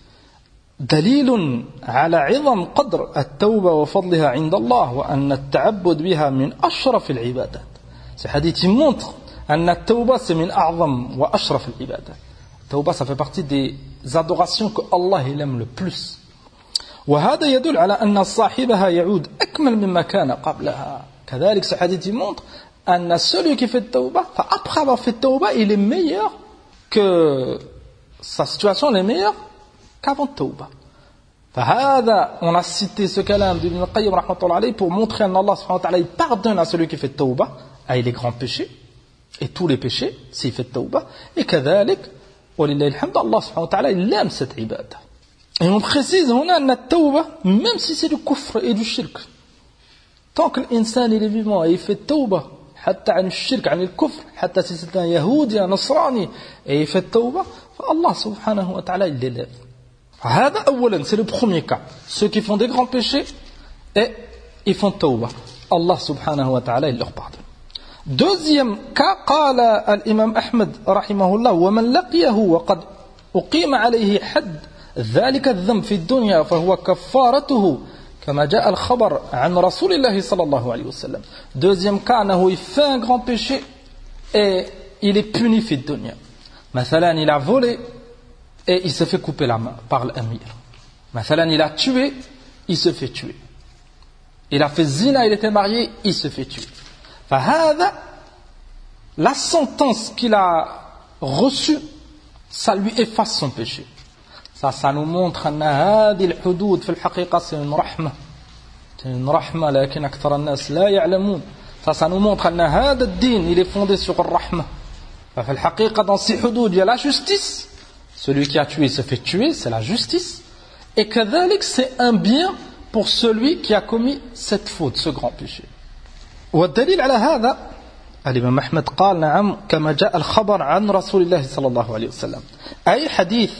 دليل على عظم قدر التوبة وفضلها عند الله وأن التعبد بها من أشرف العبادات. Ce hadith montre أن التوبة c'est من أعظم وأشرف العبادات. التوبة ça fait partie des adorations que Allah il aime le plus. وهذا يدل على أن صاحبها يعود أكمل مما كان قبلها. كذلك ce hadith montre أن celui qui fait tawbah, après avoir fait tawbah, il est meilleur que sa situation est meilleure qu'avant tawbah. فهذا, on a cité ce kalam d'Ibn al-Qayyim rahmatullah alayhi pour montrer qu'Allah subhanahu wa ta'ala il pardonne à celui qui fait tawbah, avec les grands péchés et tous les péchés s'il fait tawbah, et كذلك ولله الحمد Allah subhanahu wa ta'ala il aime cette ibada. Et on précise هنا أن التوبة même si c'est du kufr et du shirk, tant que l'insan il est vivant et il fait tawbah حتى عن الشرك عن الكفر حتى si c'est un يهودي un nasrani et il fait tawbah, Allah subhanahu wa ta'ala il l'élève. هذا أولا, c'est le premier cas. Ceux qui font des grands péchés et ils font tawbah, Allah subhanahu wa ta'ala il leur pardonne. Deuxième cas, قال الإمام أحمد رحمه الله ومن لقيه وقد أقيم عليه حد ذلك الذنب في الدنيا فهو كفارته كما جاء الخبر عن رسول الله صلى الله عليه وسلم. Deuxième cas, أنه il fait un grand péché et il est puni في الدنيا. مثلا il a volé et il se fait couper la main par l'amir. مثلا il a tué, il se fait tuer. Il a fait zina, il était marié, il se fait tuer. فهذا, la sentence qu'il a reçue, ça lui efface son péché. Ça, ça nous montre أن هذه الحدود في الحقيقة c'est une رحمة. C'est une رحمة لكن أكثر الناس لا يعلمون. Ça, ça nous montre أن هذا الدين il est fondé sur الرحمة. ففي الحقيقة dans ces حدود il y a la justice. Celui qui a tué se fait tuer, c'est la justice. Et كذلك c'est un bien pour celui qui a commis cette faute, ce grand péché. والدليل على هذا الإمام أحمد قال نعم كما جاء الخبر عن رسول الله صلى الله عليه وسلم. أي حديث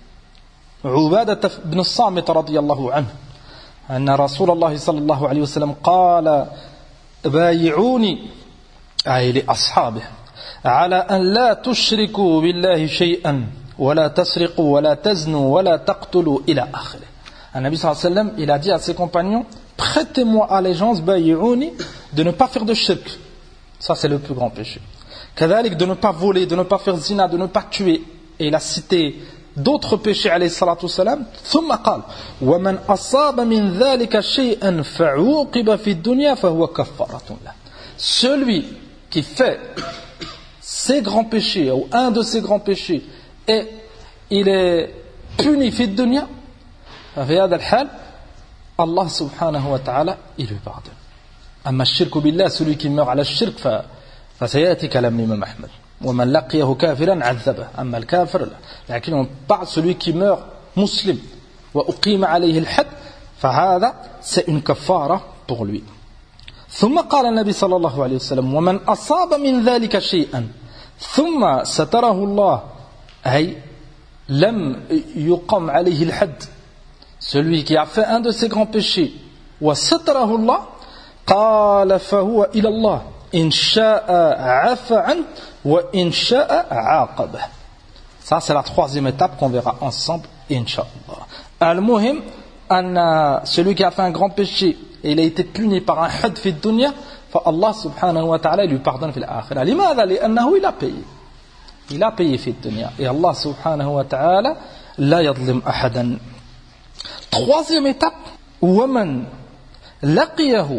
عبادة بن الصامت رضي الله عنه أن رسول الله صلى الله عليه وسلم قال بايعوني أي لأصحابه على أن لا تشركوا بالله شيئا ولا تسرقوا ولا تزنوا ولا تقتلوا إلى آخره. النبي صلى الله عليه وسلم il a dit à ses compagnons prêtez-moi allégeance بايعوني de ne pas faire de shirk. Ça c'est le plus grand péché. كذلك de ne pas voler, de ne pas faire zina, de ne pas tuer. Et il a cité d'autres péchés alayhi salatu wassalam. ثم قال ومن أصاب من ذلك شيئا فعوقب في الدنيا فهو كفارة له. Celui qui fait ces grands péchés ou un de ces grands péchés et il est puni في الدنيا ففي هذا الحال Allah subhanahu wa ta'ala il lui pardonne. أما الشرك بالله, celui qui meurt على الشرك ف... فسيأتي كلام الإمام أحمد ومن لقيه كافرا عذبه. أما الكافر لا. لكن on parle celui qui meurt muslim وأقيم عليه الحد فهذا c'est une كفارة pour lui. ثم قال النبي صلى الله عليه وسلم ومن أصاب من ذلك شيئا ثم ستره الله أي لم يقم عليه الحد, celui qui a fait un de ces grands péchés وستره الله قال فهو إلى الله إن شاء عفى عنه وإن شاء عاقبه. Ça c'est la troisième étape qu'on verra ensemble Inch'Allah. Al-Muhim, celui qui a fait un grand péché et il a été puni par un had fi dunya, Allah subhanahu wa ta'ala lui pardonne fi l'akhirah. Limadha? Li'annahu il a payé. Il a payé fi dunya. Et Allah subhanahu wa ta'ala la yadlim ahadan. Troisième étape, ومن لقيه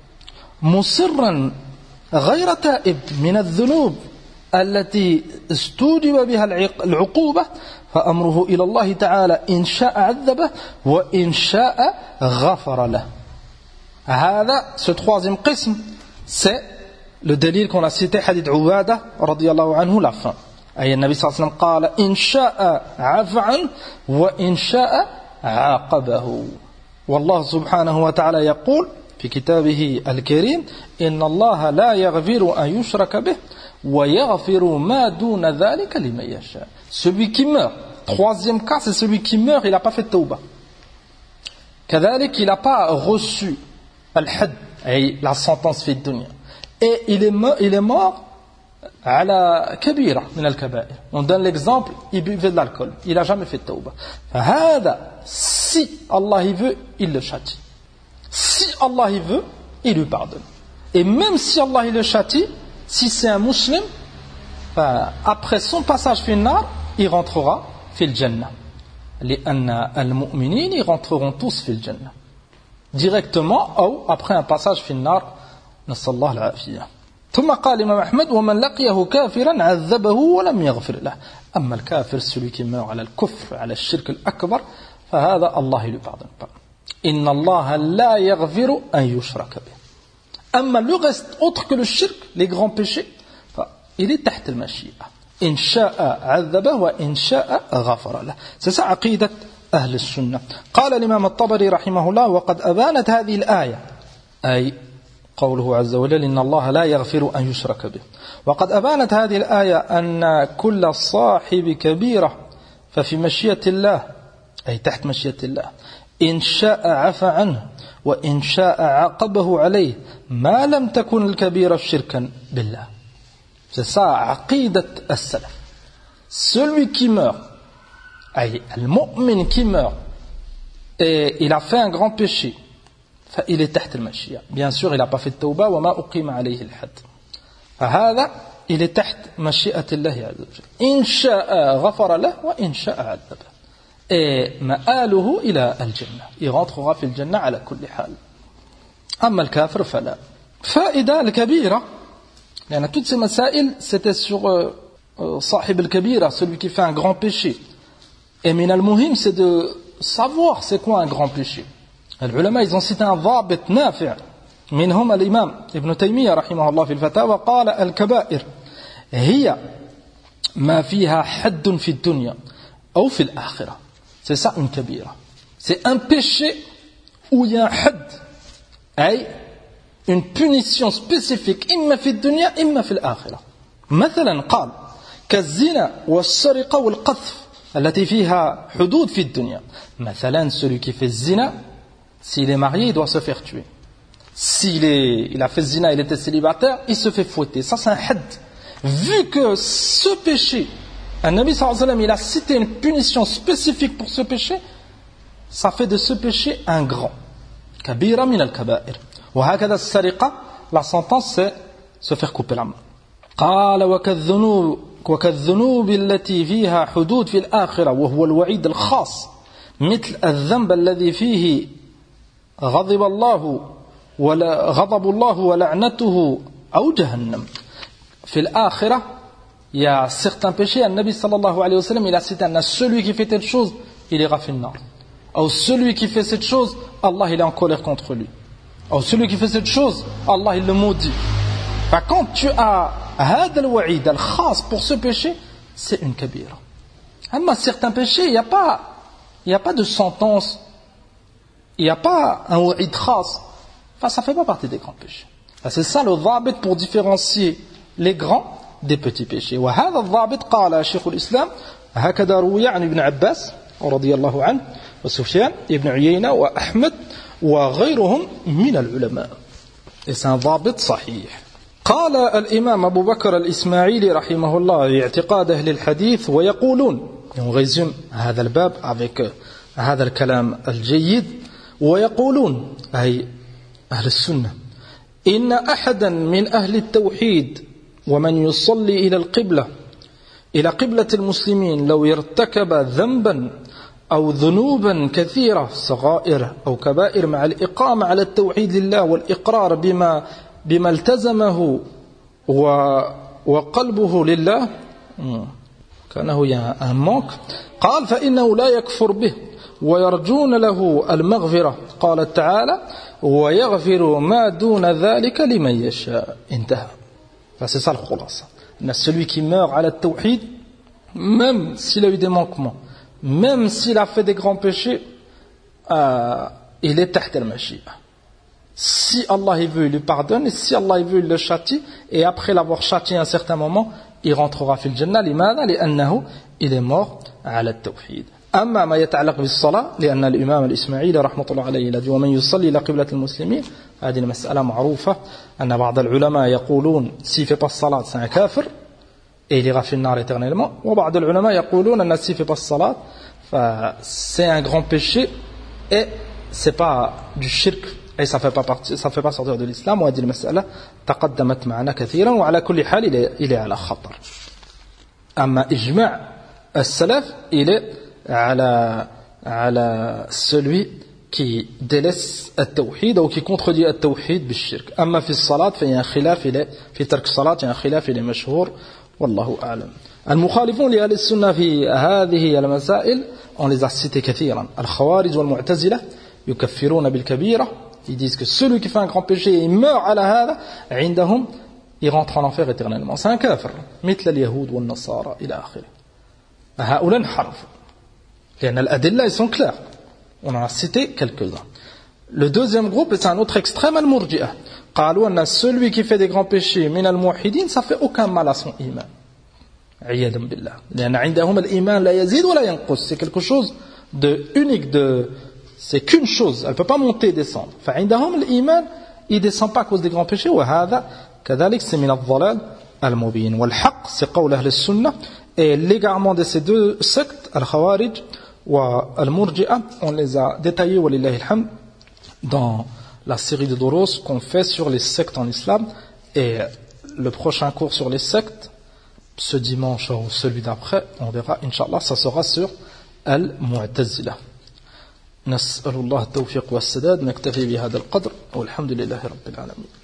مصرا غير تائب من الذنوب التي استوجب بها العقوبة فأمره إلى الله تعالى إن شاء عذبه وإن شاء غفر له. هذا ce troisième قسم c'est le délil qu'on a cité hadith Ubada radiyallahu anhu la fin. أي النبي صلى الله عليه وسلم قال إن شاء عفى عنه وإن شاء عاقبه. والله سبحانه وتعالى يقول في كتابه الكريم إن الله لا يغفر أن يشرك به ويغفر ما دون ذلك لمن يشاء. Celui qui meurt, troisième cas, c'est celui qui meurt, il n'a pas fait tauba. كذلك il n'a pas reçu al-had, la sentence fi dunya. Et il est mort, il est mort على كبيرة من الكبائر. On donne l'exemple, il buvait de l'alcool, il n'a jamais fait tauba. فهذا si Allah il veut, il le châtie. Si Allah il veut, il lui pardonne. Et même si Allah il le châtie, si c'est un musulman, après son passage fi nar, il rentrera fi al-jannah. لأن المؤمنين ils rentreront tous fi al-jannah. Directement ou après un passage fi nar. نسأل الله العافية. ثم قال الإمام أحمد ومن لقيه كافرا عذبه ولم يغفر له. أما الكافر, celui qui meurt على الكفر على الشرك الأكبر, فهذا الله lui pardonne pas. إن الله لا يغفر أن يشرك به. أما le reste autre que le shirk, les grands péchés, il est تحت المشيئة. إن شاء عذبه وإن شاء غفر له. C'est ça عقيدة أهل السنة. قال الإمام الطبري رحمه الله وقد أبانت هذه الآية أي قوله عز وجل إن الله لا يغفر أن يشرك به. وقد أبانت هذه الآية أن كل صاحب كبيرة ففي مشيئة الله أي تحت مشيئة الله إن شاء عفى عنه وإن شاء عاقبه عليه ما لم تكن الكبيرة شركا بالله. C'est ça عقيدة السلف. Celui qui meurt, أي المؤمن qui meurt et il a fait un grand péché, il est تحت المشيئة. Bien sûr, il n'a pas fait de tauba وما أقيم عليه الحد. فهذا il est تحت مشيئة الله عز وجل. إن شاء غفر له وإن شاء عذبه. Et مآله إلى الجنة. Il rentrera في الجنة على كل حال. أما الكافر فلا. فائدة الكبيرة. لأن toutes ces مسائل c'était sur euh, صاحب الكبيرة, celui qui fait un grand péché. Et من المهم c'est de savoir c'est quoi un grand péché. العلماء ils ont cité un ضابط نافع منهم الإمام ابن تيمية رحمه الله في الفتاوى قال الكبائر هي ما فيها حد في الدنيا أو في الآخرة. C'est ça une kabira. C'est un péché où il y a un had, أي une punition spécifique إما في الدنيا إما في الآخرة. مثلا قال كالزنا والسرقة والقذف التي فيها حدود في الدنيا. مثلا celui qui fait zina, s'il est marié, il doit se faire tuer. S'il est, il a fait zina, il était célibataire, il se fait fouetter. Ça, c'est un had. Vu que ce péché, un Nabi sallallahu alayhi wa sallam, il a cité une punition spécifique pour ce péché, ça fait de ce péché un grand. Kabira min al-kaba'ir. Wa hakada as-sariqa, la sentence, c'est se faire couper la main. قال وكالذنوب وكالذنوب التي فيها حدود في الآخرة وهو الوعيد الخاص مثل الذنب الذي فيه غضب الله ولا غضب الله ولعنته أو جهنم. في الآخرة il y a certains péchés. Le Nabi sallallahu alayhi wa sallam il a cité celui qui fait telle chose il ira في النار, ou celui qui fait cette chose Allah il est en colère contre lui, ou celui qui fait cette chose Allah il le maudit. Enfin, quand tu as هذا الوعيد الخاص pour ce péché, c'est une kabira. Mais certains péchés il n'y a pas il n'y a pas de sentence, il n'y a pas un wa'id khas. Enfin, ça ne fait pas partie des grands péchés. Enfin, c'est ça le dhabit pour différencier les grands des petits péchés. وهذا الضابط قال شيخ الإسلام هكذا روي عن ابن عباس رضي الله عنه وسفيان ابن عيينة وأحمد وغيرهم من العلماء. Et c'est un ضابط صحيح. قال الإمام أبو بكر الإسماعيلي رحمه الله اعتقاد أهل الحديث ويقولون. Et on résume هذا الباب avec هذا الكلام الجيد. ويقولون أي أهل السنة إن أحدا من أهل التوحيد ومن يصلي إلى القبلة إلى قبلة المسلمين لو ارتكب ذنبا أو ذنوبا كثيرة صغائر أو كبائر مع الإقامة على التوحيد لله والإقرار بما بما التزمه وقلبه لله كأنه يعني un manque قال فإنه لا يكفر به ويرجون له المغفرة. قال تعالى ويغفر ما دون ذلك لمن يشاء. انتهى. C'est ça le khulasa. Celui qui meurt à la tawhid, même s'il a eu des manquements, même s'il a fait des grands péchés, euh, il est tahta al-mashi'a. Si Allah il veut, il lui pardonne, et si Allah il veut, il le châtie, et après l'avoir châtié à un certain moment, il rentrera fil jannah. لماذا؟ لأنه il est mort على التوحيد. أما ما يتعلق بالصلاة لأن الإمام الإسماعيلي رحمة الله عليه الذي ومن يصلي إلى قبلة المسلمين هذه المسألة معروفة أن بعض العلماء يقولون s'il fait pas الصلاة c'est un kafir et il ira في النار éternellement, وبعض العلماء يقولون أن s'il fait pas الصلاة c'est un grand péché et c'est pas du shirk et ça fait pas partie, ça fait pas sortir de l'islam. وهذه المسألة تقدمت معنا كثيرا وعلى كل حال il est على خطر. أما إجماع السلف il est على على celui qui délaisse التوحيد ou qui contredit التوحيد بالشرك. أما في الصلاة فهي خلاف إلى في ترك الصلاة يعني خلاف إلى مشهور والله أعلم. المخالفون لأهل السنة في هذه المسائل on les a cités كثيرا. الخوارج والمعتزلة يكفرون بالكبيرة. Ils disent que celui qui fait un grand péché et meurt على هذا عندهم il rentre en enfer éternellement. C'est un kafir مثل اليهود والنصارى إلى آخره. هؤلاء انحرفوا لأن الأدلة ils sont clairs. On en a cité quelques-uns. Le deuxième groupe c'est un autre extrême, al-murji'ah. قالوا أن celui qui fait des grands péchés من الموحدين ça fait aucun mal à son iman. عياذا بالله. لأن عندهم الإيمان لا يزيد ولا ينقص. C'est quelque chose de unique, de c'est qu'une chose, elle ne peut pas monter et descendre. فعندهم الإيمان il descend pas à cause des grands péchés. وهذا كذلك c'est من الضلال المبين. والحق c'est قول أهل السنة. Et l'égarement de ces deux sectes, al-Khawarij wa al-Murji'a, on les a détaillés, walillahi alhamd, dans la série de Doros qu'on fait sur les sectes en islam. Et le prochain cours sur les sectes, ce dimanche ou celui d'après, on verra, Inch'Allah, ça sera sur al-Mu'tazila. نسأل الله التوفيق والسداد نكتفي بهذا القدر والحمد لله رب العالمين.